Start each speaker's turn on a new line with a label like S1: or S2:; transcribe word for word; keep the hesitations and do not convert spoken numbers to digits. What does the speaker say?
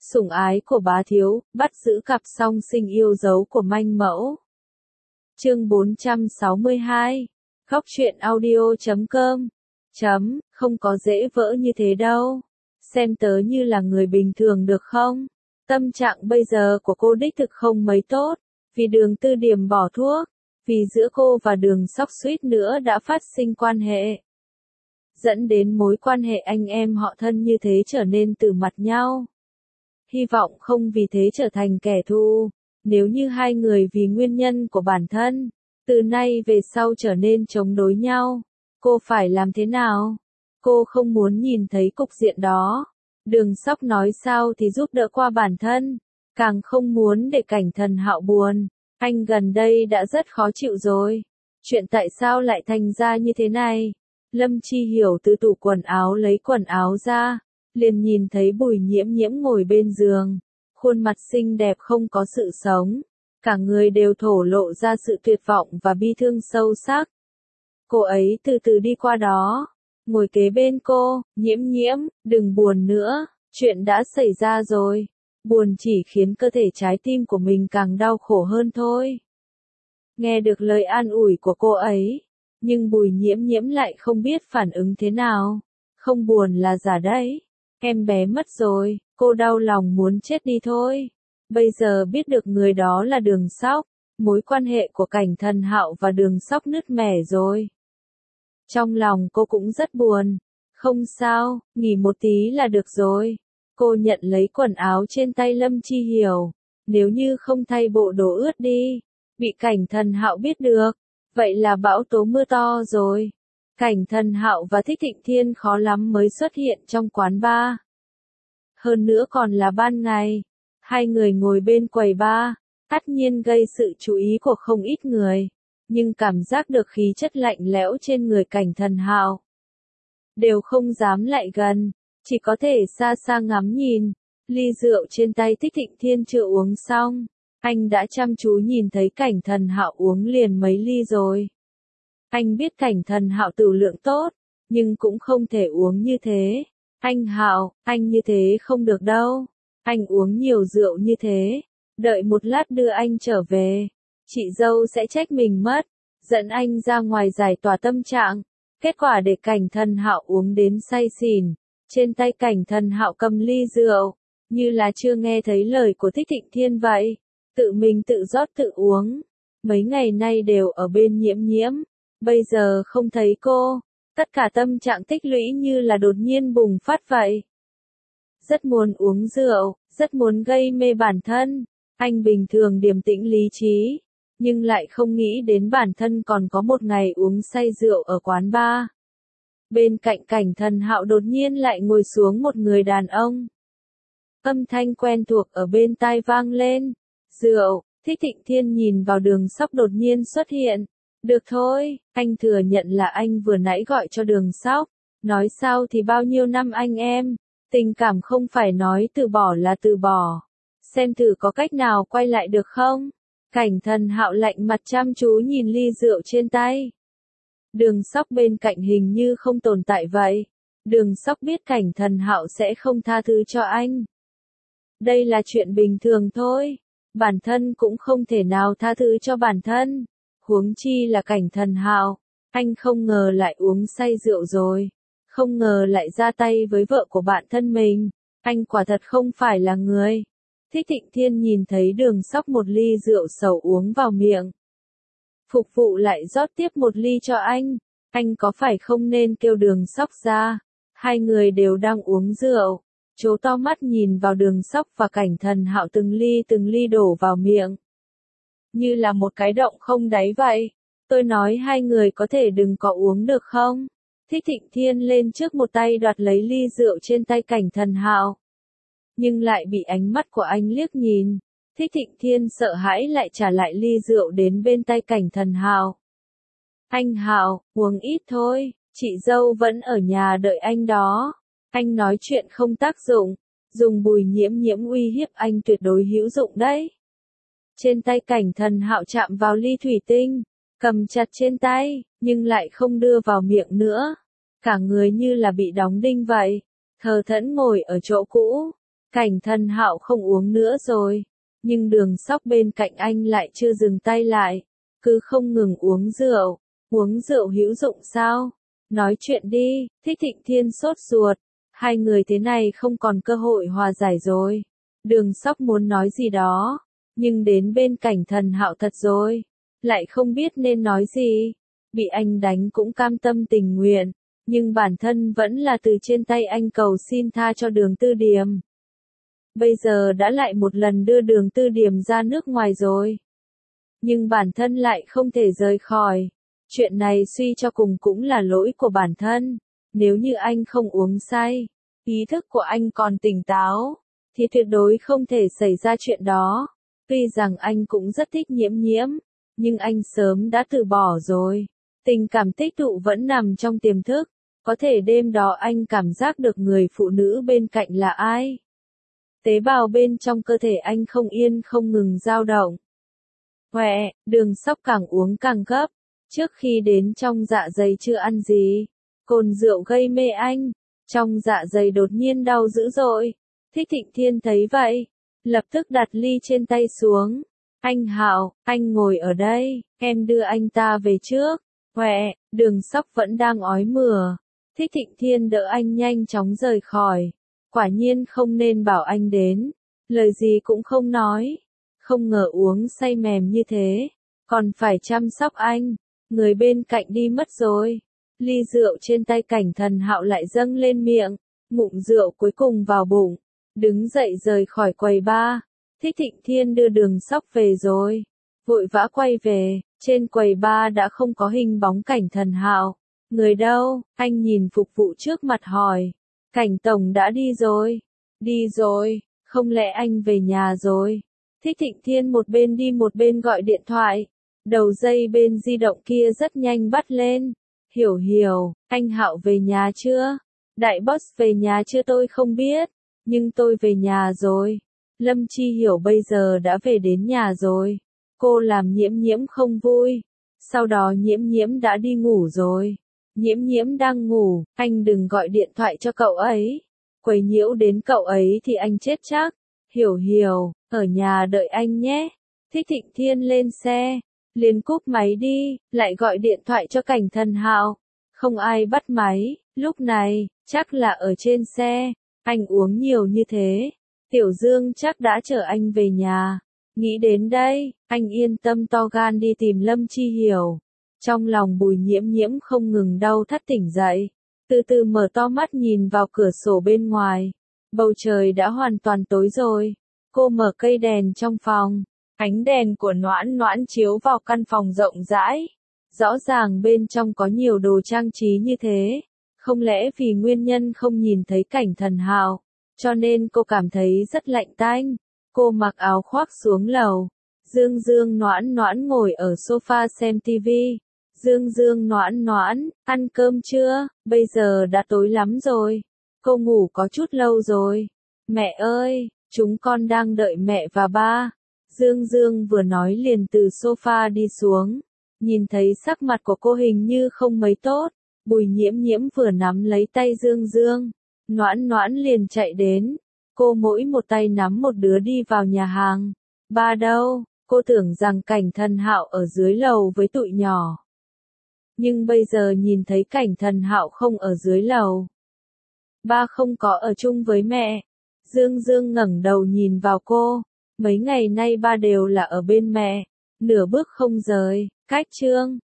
S1: Sủng ái của bá thiếu, bắt giữ cặp song sinh yêu dấu của manh mẫu. Chương bốn trăm sáu mươi hai. Góc truyện audio chấm com. Chấm, không có dễ vỡ như thế đâu. Xem tớ như là người bình thường được không? Tâm trạng bây giờ của cô đích thực không mấy tốt, vì Đường Tư Điểm bỏ thuốc, vì giữa cô và Đường Sóc suýt nữa đã phát sinh quan hệ. Dẫn đến mối quan hệ anh em họ thân như thế trở nên từ mặt nhau. Hy vọng không vì thế trở thành kẻ thù, nếu như hai người vì nguyên nhân của bản thân, từ nay về sau trở nên chống đối nhau, cô phải làm thế nào? Cô không muốn nhìn thấy cục diện đó. Đường Sóc nói sao thì giúp đỡ qua bản thân, càng không muốn để Cảnh Thần Hạo buồn, anh gần đây đã rất khó chịu rồi. Chuyện tại sao lại thành ra như thế này? Lâm Chi Hiểu từ tủ quần áo lấy quần áo ra, liền nhìn thấy Bùi Nhiễm Nhiễm ngồi bên giường, khuôn mặt xinh đẹp không có sự sống, cả người đều thổ lộ ra sự tuyệt vọng và bi thương sâu sắc. Cô ấy từ từ đi qua đó, ngồi kế bên cô, Nhiễm Nhiễm, đừng buồn nữa, chuyện đã xảy ra rồi, buồn chỉ khiến cơ thể trái tim của mình càng đau khổ hơn thôi. Nghe được lời an ủi của cô ấy, nhưng Bùi Nhiễm Nhiễm lại không biết phản ứng thế nào. Không buồn là giả đấy, em bé mất rồi, cô đau lòng muốn chết đi thôi. Bây giờ biết được người đó là Đường Sóc, mối quan hệ của Cảnh Thần Hạo và Đường Sóc nứt nẻ rồi. Trong lòng cô cũng rất buồn. Không sao, nghỉ một tí là được rồi. Cô nhận lấy quần áo trên tay Lâm Chi Hiểu. Nếu như không thay bộ đồ ướt đi, bị Cảnh Thần Hạo biết được, vậy là bão tố mưa to rồi. Cảnh Thần Hạo và Thích Thịnh Thiên khó lắm mới xuất hiện trong quán bar. Hơn nữa còn là ban ngày. Hai người ngồi bên quầy bar, tất nhiên gây sự chú ý của không ít người. Nhưng cảm giác được khí chất lạnh lẽo trên người Cảnh Thần Hạo, đều không dám lại gần, chỉ có thể xa xa ngắm nhìn. Ly rượu trên tay Thích Thịnh Thiên chưa uống xong, anh đã chăm chú nhìn thấy Cảnh Thần Hạo uống liền mấy ly rồi. Anh biết Cảnh Thần Hạo tửu lượng tốt, nhưng cũng không thể uống như thế. Anh Hạo, anh như thế không được đâu. Anh uống nhiều rượu như thế, đợi một lát đưa anh trở về, chị dâu sẽ trách mình mất, dẫn anh ra ngoài giải tỏa tâm trạng. Kết quả để Cảnh Thần Hạo uống đến say xỉn, trên tay Cảnh Thần Hạo cầm ly rượu, như là chưa nghe thấy lời của Thích Thịnh Thiên vậy, tự mình tự rót tự uống. Mấy ngày nay đều ở bên Nhiễm Nhiễm, bây giờ không thấy cô, tất cả tâm trạng tích lũy như là đột nhiên bùng phát vậy. Rất muốn uống rượu, rất muốn gây mê bản thân. Anh bình thường điềm tĩnh lý trí, nhưng lại không nghĩ đến bản thân còn có một ngày uống say rượu ở quán bar. Bên cạnh Cảnh Thần Hạo đột nhiên lại ngồi xuống một người đàn ông. Âm thanh quen thuộc ở bên tai vang lên. Rượu. Thích Thịnh Thiên nhìn vào Đường Sóc đột nhiên xuất hiện. Được thôi, anh thừa nhận là anh vừa nãy gọi cho Đường Sóc. Nói sao thì bao nhiêu năm anh em, tình cảm không phải nói từ bỏ là từ bỏ. Xem thử có cách nào quay lại được không? Cảnh Thần Hạo lạnh mặt chăm chú nhìn ly rượu trên tay. Đường Sóc bên cạnh hình như không tồn tại vậy. Đường Sóc biết Cảnh Thần Hạo sẽ không tha thứ cho anh. Đây là chuyện bình thường thôi. Bản thân cũng không thể nào tha thứ cho bản thân. Huống chi là Cảnh Thần Hạo. Anh không ngờ lại uống say rượu rồi. Không ngờ lại ra tay với vợ của bạn thân mình. Anh quả thật không phải là người. Thích Thịnh Thiên nhìn thấy Đường Sóc một ly rượu sầu uống vào miệng. Phục vụ lại rót tiếp một ly cho anh. Anh có phải không nên kêu Đường Sóc ra? Hai người đều đang uống rượu. Trố to mắt nhìn vào Đường Sóc và Cảnh Thần Hạo từng ly từng ly đổ vào miệng. Như là một cái động không đáy vậy. Tôi nói hai người có thể đừng có uống được không? Thích Thịnh Thiên lên trước một tay đoạt lấy ly rượu trên tay Cảnh Thần Hạo. Nhưng lại bị ánh mắt của anh liếc nhìn. Thích Thịnh Thiên sợ hãi lại trả lại ly rượu đến bên tay Cảnh Thần Hạo. Anh Hạo, uống ít thôi, chị dâu vẫn ở nhà đợi anh đó. Anh nói chuyện không tác dụng, dùng Bùi Nhiễm Nhiễm uy hiếp anh tuyệt đối hữu dụng đấy. Trên tay Cảnh Thần Hạo chạm vào ly thủy tinh, cầm chặt trên tay, nhưng lại không đưa vào miệng nữa. Cả người như là bị đóng đinh vậy, thờ thẫn ngồi ở chỗ cũ. Cảnh Thần Hạo không uống nữa rồi, nhưng Đường Sóc bên cạnh anh lại chưa dừng tay lại, cứ không ngừng uống rượu. Uống rượu hữu dụng sao? Nói chuyện đi. Thích Thịnh Thiên sốt ruột, hai người thế này không còn cơ hội hòa giải rồi. Đường Sóc muốn nói gì đó, nhưng đến bên Cảnh Thần Hạo thật rồi, lại không biết nên nói gì. Bị anh đánh cũng cam tâm tình nguyện, nhưng bản thân vẫn là từ trên tay anh cầu xin tha cho Đường Tư Điềm. Bây giờ đã lại một lần đưa Đường Tư Điềm ra nước ngoài rồi, nhưng bản thân lại không thể rời khỏi. Chuyện này suy cho cùng cũng là lỗi của bản thân. Nếu như anh không uống say, ý thức của anh còn tỉnh táo, thì tuyệt đối không thể xảy ra chuyện đó. Tuy rằng anh cũng rất thích Nhiễm Nhiễm, nhưng anh sớm đã từ bỏ rồi. Tình cảm tích tụ vẫn nằm trong tiềm thức. Có thể đêm đó anh cảm giác được người phụ nữ bên cạnh là ai. Tế bào bên trong cơ thể anh không yên không ngừng dao động. Huệ, Đường Sóc càng uống càng gấp. Trước khi đến trong dạ dày chưa ăn gì, cồn rượu gây mê anh, trong dạ dày đột nhiên đau dữ dội. Thích Thịnh Thiên thấy vậy, lập tức đặt ly trên tay xuống. Anh Hạo, anh ngồi ở đây, em đưa anh ta về trước. Huệ, Đường Sóc vẫn đang ói mửa. Thích Thịnh Thiên đỡ anh nhanh chóng rời khỏi. Quả nhiên không nên bảo anh đến, lời gì cũng không nói. Không ngờ uống say mềm như thế, còn phải chăm sóc anh. Người bên cạnh đi mất rồi. Ly rượu trên tay Cảnh Thần Hạo lại dâng lên miệng, ngụm rượu cuối cùng vào bụng, đứng dậy rời khỏi quầy bar. Thích Thịnh Thiên đưa Đường Sóc về rồi, vội vã quay về, trên quầy bar đã không có hình bóng Cảnh Thần Hạo. Người đâu? Anh nhìn phục vụ trước mặt hỏi. Cảnh Tổng đã đi rồi. Đi rồi, không lẽ anh về nhà rồi? Thích Thịnh Thiên một bên đi một bên gọi điện thoại. Đầu dây bên di động kia rất nhanh bắt lên. Hiểu Hiểu, anh Hạo về nhà chưa? Đại boss về nhà chưa tôi không biết, nhưng tôi về nhà rồi. Lâm Chi Hiểu bây giờ đã về đến nhà rồi. Cô làm Nhiễm Nhiễm không vui. Sau đó Nhiễm Nhiễm đã đi ngủ rồi. Nhiễm Nhiễm đang ngủ, anh đừng gọi điện thoại cho cậu ấy. Quấy nhiễu đến cậu ấy thì anh chết chắc. Hiểu Hiểu, ở nhà đợi anh nhé. Thích Thịnh Thiên lên xe, liền cúp máy đi, lại gọi điện thoại cho Cảnh Thần Hạo. Không ai bắt máy, lúc này, chắc là ở trên xe. Anh uống nhiều như thế, Tiểu Dương chắc đã chở anh về nhà. Nghĩ đến đây, anh yên tâm to gan đi tìm Lâm Chi Hiểu. Trong lòng Bùi Nhiễm Nhiễm không ngừng đau thắt tỉnh dậy, từ từ mở to mắt nhìn vào cửa sổ bên ngoài. Bầu trời đã hoàn toàn tối rồi. Cô mở cây đèn trong phòng. Ánh đèn của Noãn Noãn chiếu vào căn phòng rộng rãi. Rõ ràng bên trong có nhiều đồ trang trí như thế. Không lẽ vì nguyên nhân không nhìn thấy Cảnh Thần Hạo, cho nên cô cảm thấy rất lạnh tanh. Cô mặc áo khoác xuống lầu. Dương Dương Noãn Noãn ngồi ở sofa xem tivi. Dương Dương Noãn Noãn, ăn cơm chưa? Bây giờ đã tối lắm rồi. Cô ngủ có chút lâu rồi. Mẹ ơi, chúng con đang đợi mẹ và ba. Dương Dương vừa nói liền từ sofa đi xuống. Nhìn thấy sắc mặt của cô hình như không mấy tốt. Bùi Nhiễm Nhiễm vừa nắm lấy tay Dương Dương. Noãn Noãn liền chạy đến. Cô mỗi một tay nắm một đứa đi vào nhà hàng. Ba đâu? Cô tưởng rằng Cảnh Thần Hạo ở dưới lầu với tụi nhỏ. Nhưng bây giờ nhìn thấy Cảnh Thần Hạo không ở dưới lầu. Ba không có ở chung với mẹ. Dương Dương ngẩng đầu nhìn vào cô. Mấy ngày nay ba đều là ở bên mẹ. Nửa bước không rời. Cách chương.